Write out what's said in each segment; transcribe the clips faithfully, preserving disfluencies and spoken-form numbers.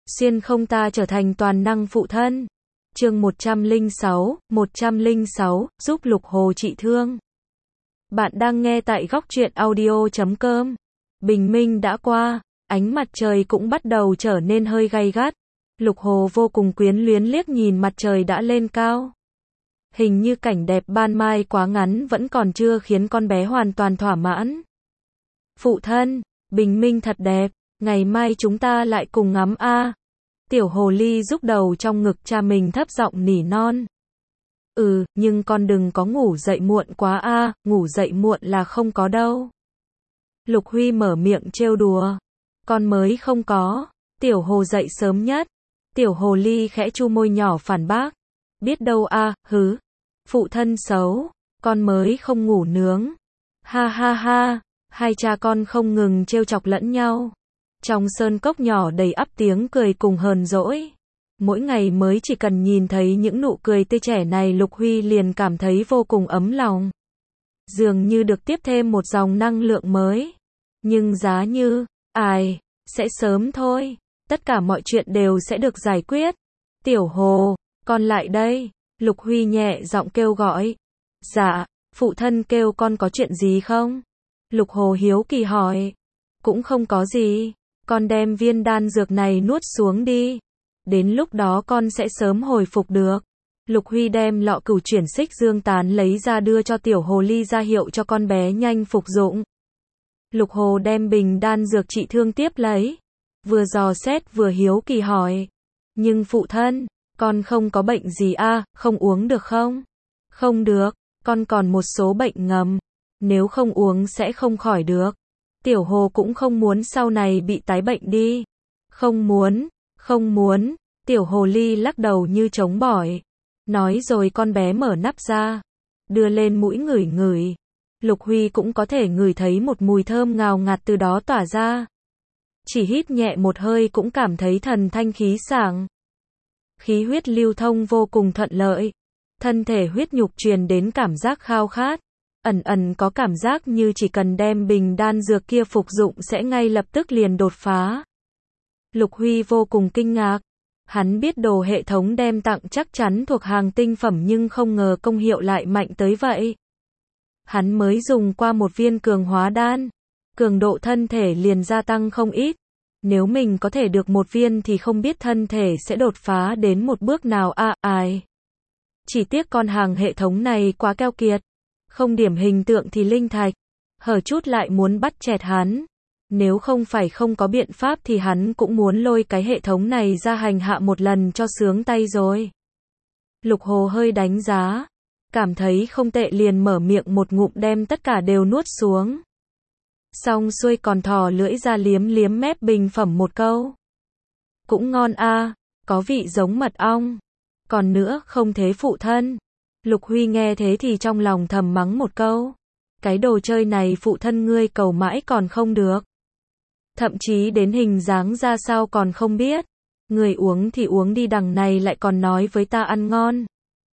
Xuyên không ta trở thành toàn năng phụ thân. Chương một trăm lẻ sáu, một trăm lẻ sáu, giúp Lục Hồ trị thương. Bạn đang nghe tại góc truyện audio chấm com. Bình minh đã qua, ánh mặt trời cũng bắt đầu trở nên hơi gay gắt. Lục Hồ vô cùng quyến luyến liếc nhìn mặt trời đã lên cao. Hình như cảnh đẹp ban mai quá ngắn vẫn còn chưa khiến con bé hoàn toàn thỏa mãn. Phụ thân, bình minh thật đẹp, ngày mai chúng ta lại cùng ngắm a. Tiểu hồ ly rúc đầu trong ngực cha mình thấp giọng nỉ non. Ừ, nhưng con đừng có ngủ dậy muộn quá a, ngủ dậy muộn là không có đâu. Lục Huy mở miệng trêu đùa. Con mới không có, tiểu hồ dậy sớm nhất. Tiểu hồ ly khẽ chu môi nhỏ phản bác. Biết đâu a, hứ. Phụ thân xấu, con mới không ngủ nướng. Ha ha ha, hai cha con không ngừng trêu chọc lẫn nhau. Trong sơn cốc nhỏ đầy ắp tiếng cười cùng hờn dỗi. Mỗi ngày mới chỉ cần nhìn thấy những nụ cười tươi trẻ này Lục Huy liền cảm thấy vô cùng ấm lòng. Dường như được tiếp thêm một dòng năng lượng mới. Nhưng giá như, ai, sẽ sớm thôi. Tất cả mọi chuyện đều sẽ được giải quyết. Tiểu hồ, con lại đây. Lục Huy nhẹ giọng kêu gọi. Dạ, phụ thân kêu con có chuyện gì không? Lục Hồ hiếu kỳ hỏi. Cũng không có gì. Con đem viên đan dược này nuốt xuống đi. Đến lúc đó con sẽ sớm hồi phục được. Lục Huy đem lọ cửu chuyển xích dương tán lấy ra đưa cho tiểu hồ ly ra hiệu cho con bé nhanh phục dụng. Lục Hồ đem bình đan dược trị thương tiếp lấy. Vừa dò xét vừa hiếu kỳ hỏi. Nhưng phụ thân, con không có bệnh gì a, không uống được không? Không được, con còn một số bệnh ngầm. Nếu không uống sẽ không khỏi được. Tiểu hồ cũng không muốn sau này bị tái bệnh đi. Không muốn, không muốn. Tiểu hồ ly lắc đầu như trống bỏi. Nói rồi con bé mở nắp ra. Đưa lên mũi ngửi ngửi. Lục Huy cũng có thể ngửi thấy một mùi thơm ngào ngạt từ đó tỏa ra. Chỉ hít nhẹ một hơi cũng cảm thấy thần thanh khí sảng. Khí huyết lưu thông vô cùng thuận lợi. Thân thể huyết nhục truyền đến cảm giác khao khát. Ẩn ẩn có cảm giác như chỉ cần đem bình đan dược kia phục dụng sẽ ngay lập tức liền đột phá. Lục Huy vô cùng kinh ngạc. Hắn biết đồ hệ thống đem tặng chắc chắn thuộc hàng tinh phẩm nhưng không ngờ công hiệu lại mạnh tới vậy. Hắn mới dùng qua một viên cường hóa đan. Cường độ thân thể liền gia tăng không ít. Nếu mình có thể được một viên thì không biết thân thể sẽ đột phá đến một bước nào a, à, ai. Chỉ tiếc con hàng hệ thống này quá keo kiệt. Không điểm hình tượng thì linh thạch. Hở chút lại muốn bắt chẹt hắn. Nếu không phải không có biện pháp thì hắn cũng muốn lôi cái hệ thống này ra hành hạ một lần cho sướng tay rồi. Lục Hồ hơi đánh giá. Cảm thấy không tệ liền mở miệng một ngụm đem tất cả đều nuốt xuống. Xong xuôi còn thò lưỡi ra liếm liếm mép bình phẩm một câu. Cũng ngon a, có vị giống mật ong. Còn nữa không thế phụ thân. Lục Huy nghe thế thì trong lòng thầm mắng một câu. Cái đồ chơi này phụ thân ngươi cầu mãi còn không được. Thậm chí đến hình dáng ra sao còn không biết. Người uống thì uống đi đằng này lại còn nói với ta ăn ngon.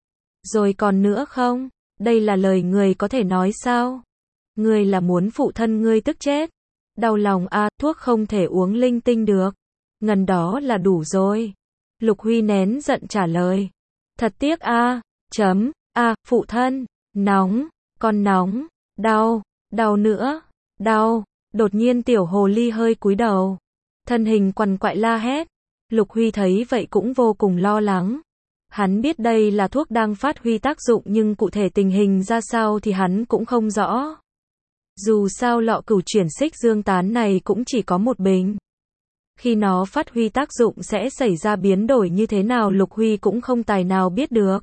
Rồi còn nữa không? Đây là lời người có thể nói sao? Ngươi là muốn phụ thân ngươi tức chết. Đau lòng a, à, thuốc không thể uống linh tinh được. Ngần đó là đủ rồi. Lục Huy nén giận trả lời. Thật tiếc a, à, chấm, a, à, phụ thân, nóng, con nóng, đau, đau nữa, đau. Đột nhiên tiểu hồ ly hơi cúi đầu. Thân hình quằn quại la hét. Lục Huy thấy vậy cũng vô cùng lo lắng. Hắn biết đây là thuốc đang phát huy tác dụng nhưng cụ thể tình hình ra sao thì hắn cũng không rõ. Dù sao lọ cửu chuyển xích dương tán này cũng chỉ có một bình. Khi nó phát huy tác dụng sẽ xảy ra biến đổi như thế nào Lục Huy cũng không tài nào biết được.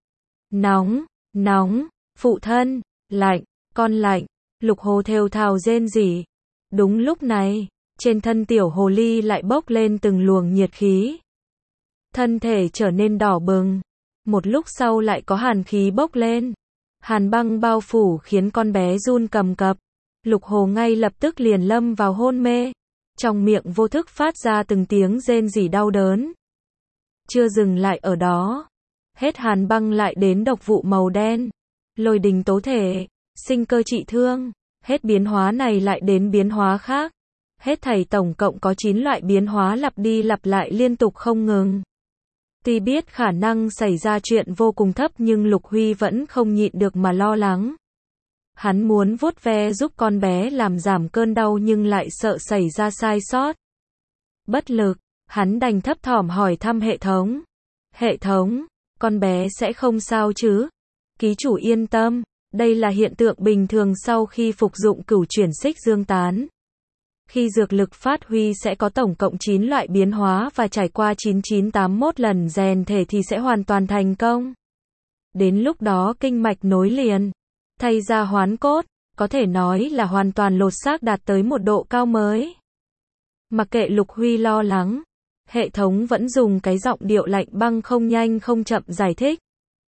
Nóng, nóng, phụ thân, lạnh, con lạnh. Lục Hồ thều thào rên rỉ. Đúng lúc này, trên thân tiểu hồ ly lại bốc lên từng luồng nhiệt khí. Thân thể trở nên đỏ bừng. Một lúc sau lại có hàn khí bốc lên. Hàn băng bao phủ khiến con bé run cầm cập. Lục Hồ ngay lập tức liền lâm vào hôn mê. Trong miệng vô thức phát ra từng tiếng rên rỉ đau đớn. Chưa dừng lại ở đó. Hết hàn băng lại đến độc vụ màu đen. Lôi đình tố thể. Sinh cơ trị thương. Hết biến hóa này lại đến biến hóa khác. Hết thảy tổng cộng có chín loại biến hóa lặp đi lặp lại liên tục không ngừng. Tuy biết khả năng xảy ra chuyện vô cùng thấp nhưng Lục Huy vẫn không nhịn được mà lo lắng. Hắn muốn vuốt ve giúp con bé làm giảm cơn đau nhưng lại sợ xảy ra sai sót. Bất lực, hắn đành thấp thỏm hỏi thăm hệ thống. Hệ thống, con bé sẽ không sao chứ? Ký chủ yên tâm, đây là hiện tượng bình thường sau khi phục dụng cửu chuyển xích dương tán. Khi dược lực phát huy sẽ có tổng cộng chín loại biến hóa và trải qua chín chín tám mốt lần rèn thể thì sẽ hoàn toàn thành công. Đến lúc đó kinh mạch nối liền, thay da hoán cốt, có thể nói là hoàn toàn lột xác đạt tới một độ cao mới. Mặc kệ Lục Huy lo lắng, hệ thống vẫn dùng cái giọng điệu lạnh băng không nhanh không chậm giải thích.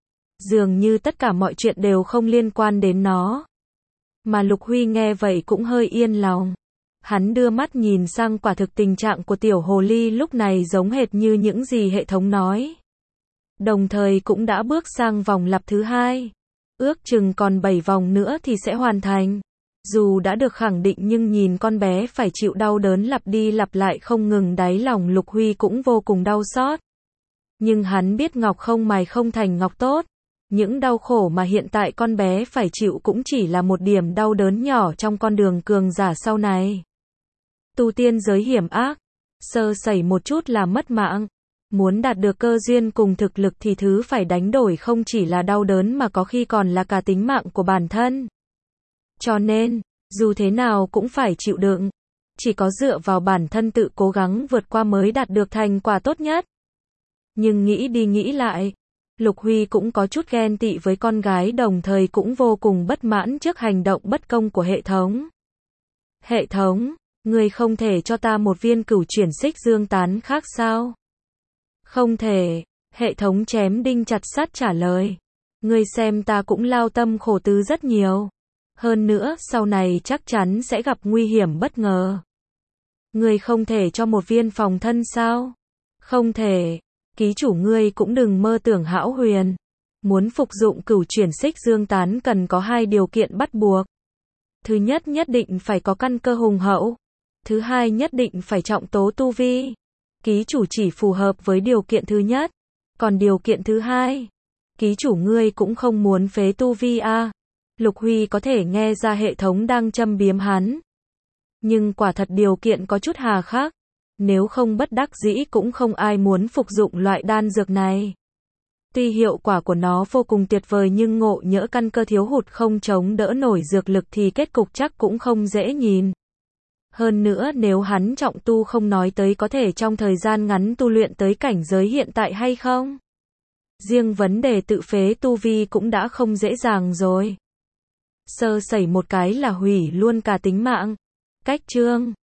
Dường như tất cả mọi chuyện đều không liên quan đến nó. Mà Lục Huy nghe vậy cũng hơi yên lòng. Hắn đưa mắt nhìn sang quả thực tình trạng của tiểu hồ ly lúc này giống hệt như những gì hệ thống nói. Đồng thời cũng đã bước sang vòng lặp thứ hai. Ước chừng còn bảy vòng nữa thì sẽ hoàn thành. Dù đã được khẳng định nhưng nhìn con bé phải chịu đau đớn lặp đi lặp lại không ngừng, đáy lòng Lục Huy cũng vô cùng đau xót. Nhưng hắn biết ngọc không mài không thành ngọc tốt. Những đau khổ mà hiện tại con bé phải chịu cũng chỉ là một điểm đau đớn nhỏ trong con đường cường giả sau này. Tu tiên giới hiểm ác, sơ sẩy một chút là mất mạng. Muốn đạt được cơ duyên cùng thực lực thì thứ phải đánh đổi không chỉ là đau đớn mà có khi còn là cả tính mạng của bản thân. Cho nên, dù thế nào cũng phải chịu đựng. Chỉ có dựa vào bản thân tự cố gắng vượt qua mới đạt được thành quả tốt nhất. Nhưng nghĩ đi nghĩ lại, Lục Huy cũng có chút ghen tị với con gái, đồng thời cũng vô cùng bất mãn trước hành động bất công của hệ thống. Hệ thống, ngươi không thể cho ta một viên cửu chuyển xích dương tán khác sao? Không thể, hệ thống chém đinh chặt sắt trả lời. Ngươi xem ta cũng lao tâm khổ tứ rất nhiều. Hơn nữa, sau này chắc chắn sẽ gặp nguy hiểm bất ngờ. Ngươi không thể cho một viên phòng thân sao? Không thể. Ký chủ ngươi cũng đừng mơ tưởng hão huyền. Muốn phục dụng cửu chuyển xích dương tán cần có hai điều kiện bắt buộc. Thứ nhất, nhất định phải có căn cơ hùng hậu. Thứ hai, nhất định phải trọng tố tu vi. Ký chủ chỉ phù hợp với điều kiện thứ nhất. Còn điều kiện thứ hai, ký chủ ngươi cũng không muốn phế tu vi à. Lục Huy có thể nghe ra hệ thống đang châm biếm hắn. Nhưng quả thật điều kiện có chút hà khắc. Nếu không bất đắc dĩ cũng không ai muốn phục dụng loại đan dược này. Tuy hiệu quả của nó vô cùng tuyệt vời nhưng ngộ nhỡ căn cơ thiếu hụt không chống đỡ nổi dược lực thì kết cục chắc cũng không dễ nhìn. Hơn nữa nếu hắn trọng tu không nói tới có thể trong thời gian ngắn tu luyện tới cảnh giới hiện tại hay không. Riêng vấn đề tự phế tu vi cũng đã không dễ dàng rồi. Sơ sẩy một cái là hủy luôn cả tính mạng. Cách chương